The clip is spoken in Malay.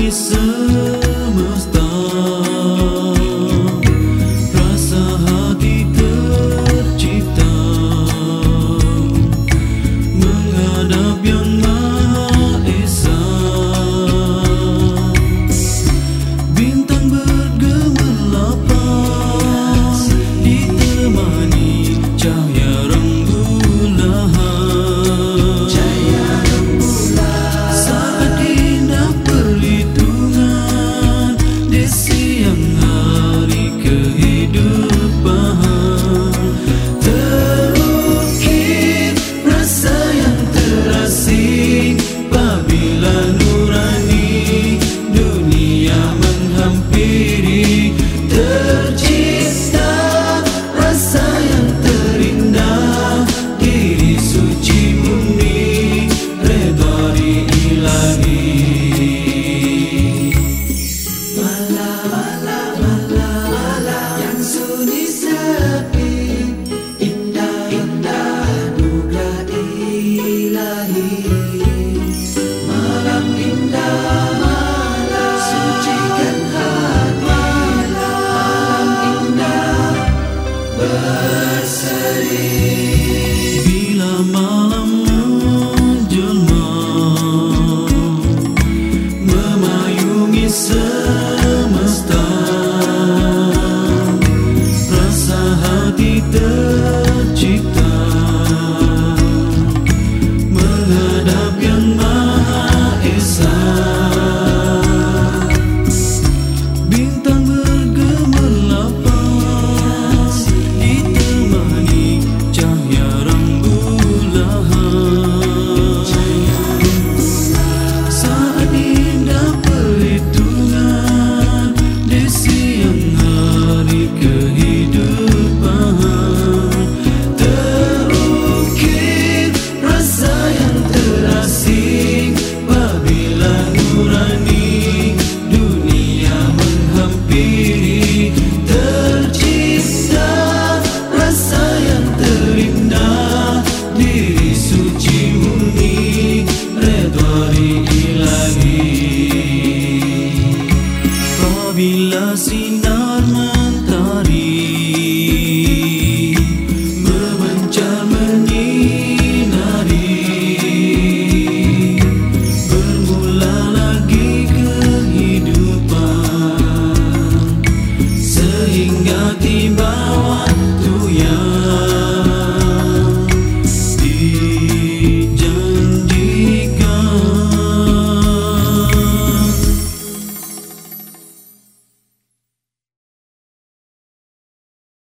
memayungi semesta. Rasa hati tercipta menghadap Yang Maha Esa. Bintang bergemerlapan ditemani cahaya rembulan. Saat indah perhitungan di siang hari kehidupan, terukir rasa yang terasing apabila nurani dunia menghampiri. Tercipta rasa yang terindah, diri suci murni, redha ilahi. Malam yang sunyi sepi, indah anugerah ilahi. Malam indah, sucikan hati. Malam indah berseri. Bila malam menjelma memayungi semesta, rasa hati tercipta menghadap Yang Maha Esa. Bintang bergemerlapan ditemani cahaya rembulan. Saat indah perhitungan di siang hari kehidupan, terukir rasa yang terasing apabila nurani dunia menghampiri. Tercipta rasa yang terindah, diri suci murni, redha ilahi. Apabila sinar